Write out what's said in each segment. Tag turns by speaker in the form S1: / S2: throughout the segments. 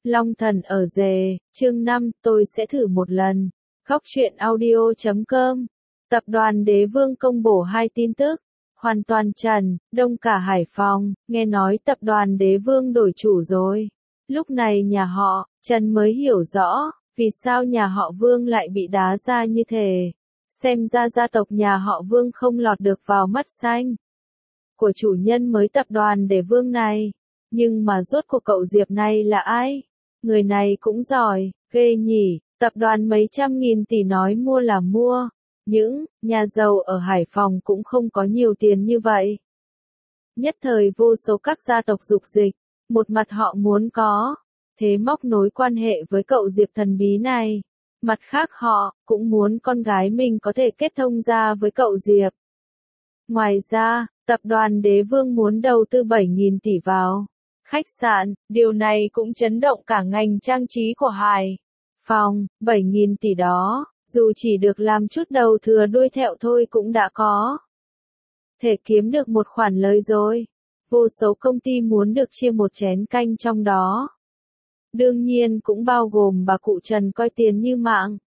S1: Long thần ở rề, chương 5, tôi sẽ thử một lần. Góc truyện audio.com. Tập đoàn Đế Vương công bố 2 tin tức. Hoàn toàn trần, đông cả Hải Phòng, nghe nói tập đoàn Đế Vương đổi chủ rồi. Lúc này nhà họ, Trần mới hiểu rõ, vì sao nhà họ Vương lại bị đá ra như thế. Xem ra gia tộc nhà họ Vương không lọt được vào mắt xanh của chủ nhân mới tập đoàn Đế Vương này. Nhưng mà rốt cuộc cậu Diệp này là ai? Người này cũng giỏi, ghê nhỉ, tập đoàn mấy trăm nghìn tỷ nói mua là mua. Những nhà giàu ở Hải Phòng cũng không có nhiều tiền như vậy. Nhất thời vô số các gia tộc dục dịch, một mặt họ muốn có, thế móc nối quan hệ với cậu Diệp thần bí này. Mặt khác họ cũng muốn con gái mình có thể kết thông ra với cậu Diệp. Ngoài ra, tập đoàn Đế Vương muốn đầu tư 7.000 tỷ vào khách sạn, điều này cũng chấn động cả ngành trang trí của Hải Phòng. 7.000 tỷ đó, dù chỉ được làm chút đầu thừa đuôi thẹo thôi cũng đã có thể kiếm được một khoản lời rồi. Vô số công ty muốn được chia một chén canh trong đó. Đương nhiên cũng bao gồm bà cụ Trần coi tiền như mạng.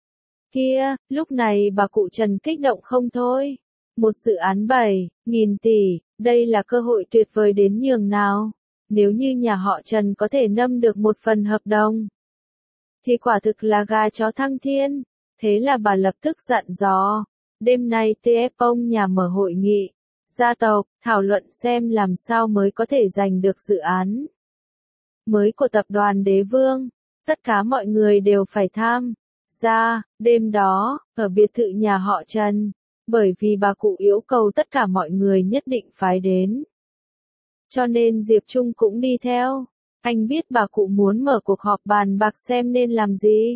S1: Kia, lúc này bà cụ Trần kích động không thôi. Một dự án 7.000 tỷ, đây là cơ hội tuyệt vời đến nhường nào. Nếu như nhà họ Trần có thể nâm được một phần hợp đồng, thì quả thực là gà chó thăng thiên. Thế là bà lập tức dặn dò. Đêm nay TF nhà mở hội nghị gia tộc, thảo luận xem làm sao mới có thể giành được dự án mới của tập đoàn Đế Vương. Tất cả mọi người đều phải tham gia. Đêm đó, ở biệt thự nhà họ Trần, bởi vì bà cụ yêu cầu tất cả mọi người nhất định phải đến, cho nên Diệp Trung cũng đi theo. Anh biết bà cụ muốn mở cuộc họp bàn bạc xem nên làm gì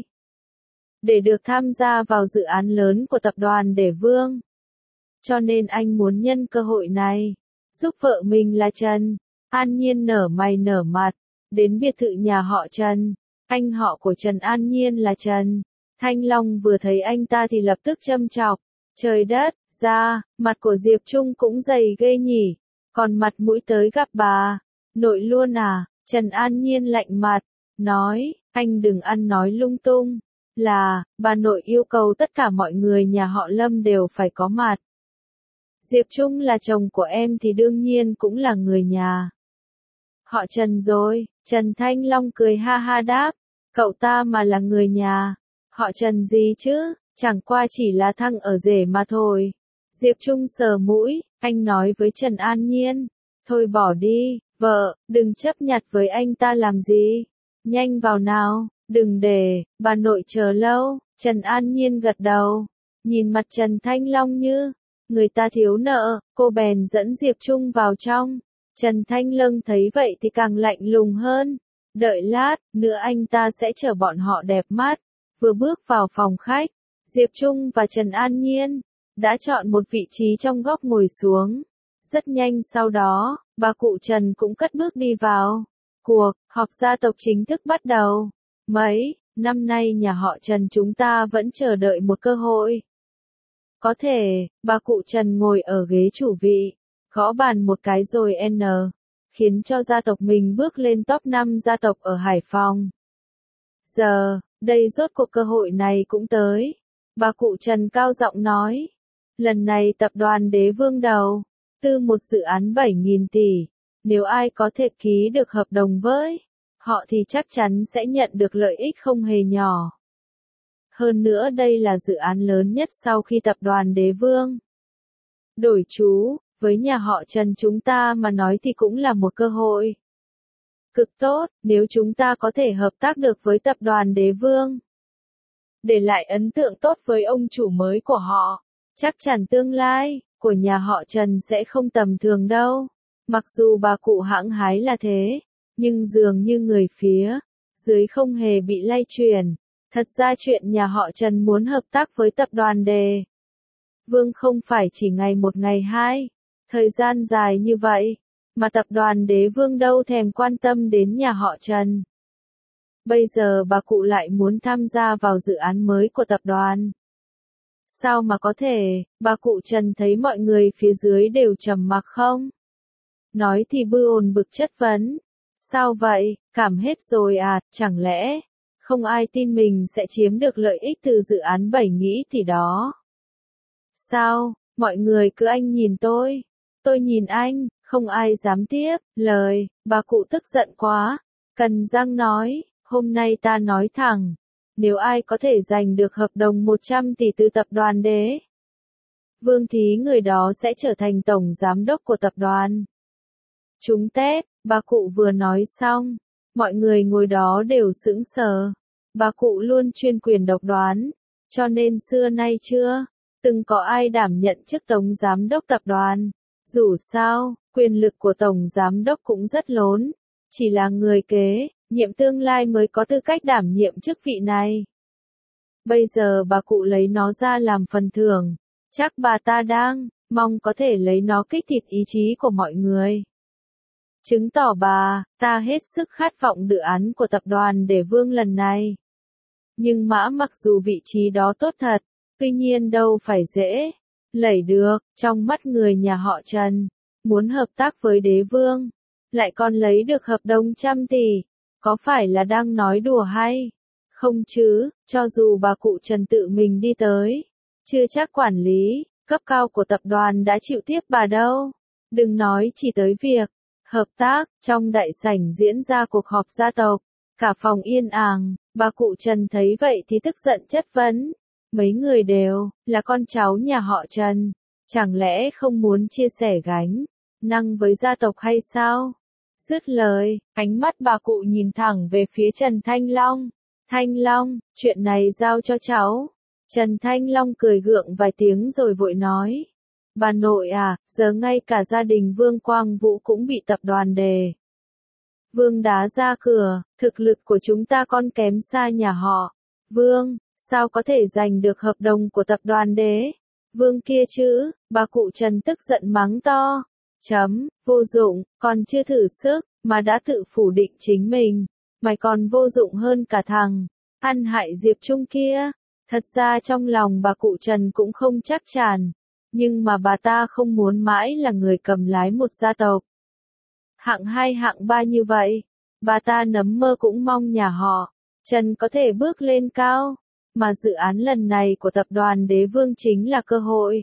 S1: để được tham gia vào dự án lớn của tập đoàn Đế Vương. Cho nên anh muốn nhân cơ hội này, giúp vợ mình là Trần An Nhiên nở mày nở mặt, đến biệt thự nhà họ Trần. Anh họ của Trần An Nhiên là Trần Thanh Long vừa thấy anh ta thì lập tức châm chọc. Trời đất, ra, mặt của Diệp Trung cũng dày ghê nhỉ, còn mặt mũi tới gặp bà nội luôn à? Trần An Nhiên lạnh mặt, nói, anh đừng ăn nói lung tung, là, bà nội yêu cầu tất cả mọi người nhà họ Lâm đều phải có mặt. Diệp Trung là chồng của em thì đương nhiên cũng là người nhà họ Trần rồi. Trần Thanh Long cười ha ha đáp, cậu ta mà là người nhà họ Trần gì chứ, chẳng qua chỉ là thằng ở rể mà thôi. Diệp Trung sờ mũi, anh nói với Trần An Nhiên, thôi bỏ đi, vợ, đừng chấp nhặt với anh ta làm gì, nhanh vào nào, đừng để bà nội chờ lâu. Trần An Nhiên gật đầu, nhìn mặt Trần Thanh Long như người ta thiếu nợ, cô bèn dẫn Diệp Trung vào trong. Trần Thanh Long thấy vậy thì càng lạnh lùng hơn, đợi lát nữa anh ta sẽ chở bọn họ đẹp mắt. Vừa bước vào phòng khách, Diệp Trung và Trần An Nhiên đã chọn một vị trí trong góc ngồi xuống. Rất nhanh sau đó, bà cụ Trần cũng cất bước đi vào. Cuộc họp gia tộc chính thức bắt đầu. Mấy năm nay nhà họ Trần chúng ta vẫn chờ đợi một cơ hội. Có thể, bà cụ Trần ngồi ở ghế chủ vị, gõ bàn một cái rồi khiến cho gia tộc mình bước lên top 5 gia tộc ở Hải Phòng. Giờ, đây rốt cuộc cơ hội này cũng tới. Bà cụ Trần cao giọng nói, lần này tập đoàn Đế Vương đầu tư một dự án 7.000 tỷ, nếu ai có thể ký được hợp đồng với họ thì chắc chắn sẽ nhận được lợi ích không hề nhỏ. Hơn nữa đây là dự án lớn nhất sau khi tập đoàn Đế Vương đổi chủ. Với nhà họ Trần chúng ta mà nói thì cũng là một cơ hội cực tốt, nếu chúng ta có thể hợp tác được với tập đoàn Đế Vương, để lại ấn tượng tốt với ông chủ mới của họ, chắc chắn tương lai của nhà họ Trần sẽ không tầm thường đâu. Mặc dù bà cụ hãng hái là thế, nhưng dường như người phía dưới không hề bị lay chuyển. Thật ra chuyện nhà họ Trần muốn hợp tác với tập đoàn Đế Vương không phải chỉ ngày một ngày hai, thời gian dài như vậy, mà tập đoàn Đế Vương đâu thèm quan tâm đến nhà họ Trần. Bây giờ bà cụ lại muốn tham gia vào dự án mới của tập đoàn. Sao mà có thể, bà cụ Trần thấy mọi người phía dưới đều trầm mặc không? Nói thì bư ồn bực chất vấn. Sao vậy, cảm hết rồi à, chẳng lẽ không ai tin mình sẽ chiếm được lợi ích từ dự án 7 nghĩ thì đó. Sao, mọi người cứ anh nhìn tôi nhìn anh, không ai dám tiếp lời, bà cụ tức giận quá, cắn răng nói, hôm nay ta nói thẳng, nếu ai có thể giành được hợp đồng 100 tỷ từ tập đoàn Đế Vương thì người đó sẽ trở thành tổng giám đốc của tập đoàn. Trúng Tết, bà cụ vừa nói xong, mọi người ngồi đó đều sững sờ. Bà cụ luôn chuyên quyền độc đoán, cho nên xưa nay chưa từng có ai đảm nhận chức tổng giám đốc tập đoàn. Dù sao, quyền lực của tổng giám đốc cũng rất lớn, chỉ là người kế nhiệm tương lai mới có tư cách đảm nhiệm chức vị này. Bây giờ bà cụ lấy nó ra làm phần thưởng, chắc bà ta đang mong có thể lấy nó kích thích ý chí của mọi người. Chứng tỏ bà ta hết sức khát vọng dự án của tập đoàn Đế Vương lần này. Nhưng mặc dù vị trí đó tốt thật, tuy nhiên đâu phải dễ lẩy được, trong mắt người nhà họ Trần, muốn hợp tác với Đế Vương, lại còn lấy được hợp đồng 100 tỷ, có phải là đang nói đùa hay không chứ, cho dù bà cụ Trần tự mình đi tới, chưa chắc quản lý cấp cao của tập đoàn đã chịu tiếp bà đâu. Đừng nói chỉ tới việc hợp tác, trong đại sảnh diễn ra cuộc họp gia tộc, cả phòng yên àng, bà cụ Trần thấy vậy thì tức giận chất vấn, mấy người đều là con cháu nhà họ Trần, chẳng lẽ không muốn chia sẻ gánh nặng với gia tộc hay sao? Dứt lời, ánh mắt bà cụ nhìn thẳng về phía Trần Thanh Long. Thanh Long, chuyện này giao cho cháu. Trần Thanh Long cười gượng vài tiếng rồi vội nói. Bà nội à, giờ ngay cả gia đình Vương Quang Vũ cũng bị tập đoàn Đế Vương đá ra cửa, thực lực của chúng ta còn kém xa nhà họ Vương, sao có thể giành được hợp đồng của tập đoàn Đế Vương kia chứ? Bà cụ Trần tức giận mắng to. Vô dụng, còn chưa thử sức, mà đã tự phủ định chính mình. Mày còn vô dụng hơn cả thằng ăn hại Diệp Trung kia. Thật ra trong lòng bà cụ Trần cũng không chắc chắn, nhưng mà bà ta không muốn mãi là người cầm lái một gia tộc hạng 2 hạng 3 như vậy. Bà ta nấm mơ cũng mong nhà họ Trần có thể bước lên cao, mà dự án lần này của tập đoàn Đế Vương chính là cơ hội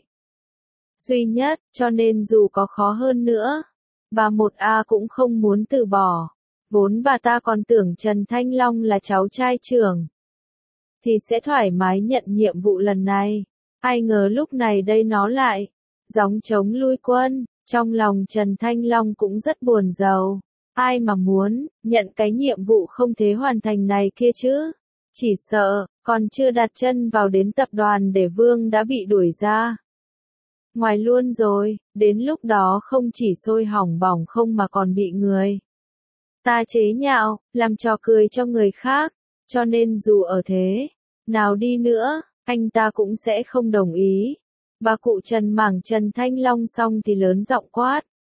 S1: duy nhất, cho nên dù có khó hơn nữa, bà 1A cũng không muốn từ bỏ. Vốn bà ta còn tưởng Trần Thanh Long là cháu trai trưởng thì sẽ thoải mái nhận nhiệm vụ lần này. Ai ngờ lúc này đây nó lại gióng trống lui quân. Trong lòng Trần Thanh Long cũng rất buồn rầu. Ai mà muốn nhận cái nhiệm vụ không thể hoàn thành này kia chứ? Chỉ sợ còn chưa đặt chân vào đến tập đoàn Đế Vương đã bị đuổi ra ngoài luôn rồi. Đến lúc đó không chỉ sôi hỏng bỏng không mà còn bị người ta chế nhạo, làm trò cười cho người khác. Cho nên dù ở thế nào đi nữa, anh ta cũng sẽ không đồng ý. Bà cụ Trần mảng Trần Thanh Long xong thì lớn giọng quát.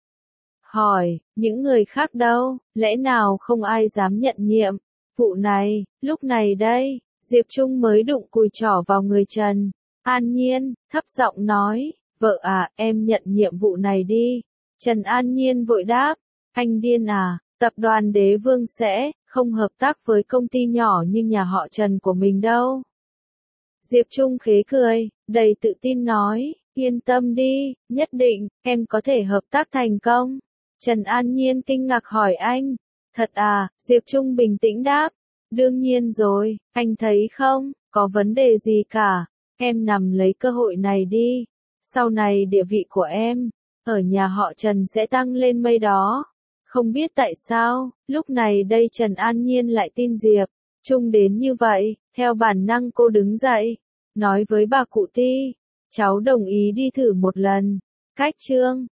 S1: Hỏi, những người khác đâu, lẽ nào không ai dám nhận nhiệm vụ này? Lúc này đây, Diệp Trung mới đụng cùi trỏ vào người Trần An Nhiên, thấp giọng nói, vợ à, em nhận nhiệm vụ này đi. Trần An Nhiên vội đáp, anh điên à, tập đoàn Đế Vương sẽ không hợp tác với công ty nhỏ như nhà họ Trần của mình đâu. Diệp Trung khế cười, đầy tự tin nói, yên tâm đi, nhất định, em có thể hợp tác thành công. Trần An Nhiên kinh ngạc hỏi anh, thật à? Diệp Trung bình tĩnh đáp, đương nhiên rồi, anh thấy không, có vấn đề gì cả, em nắm lấy cơ hội này đi, sau này địa vị của em, ở nhà họ Trần sẽ tăng lên mây đó. Không biết tại sao, lúc này đây Trần An Nhiên lại tin Diệp Trung đến như vậy, theo bản năng cô đứng dậy, nói với bà cụ Ti, cháu đồng ý đi thử một lần. Cách chương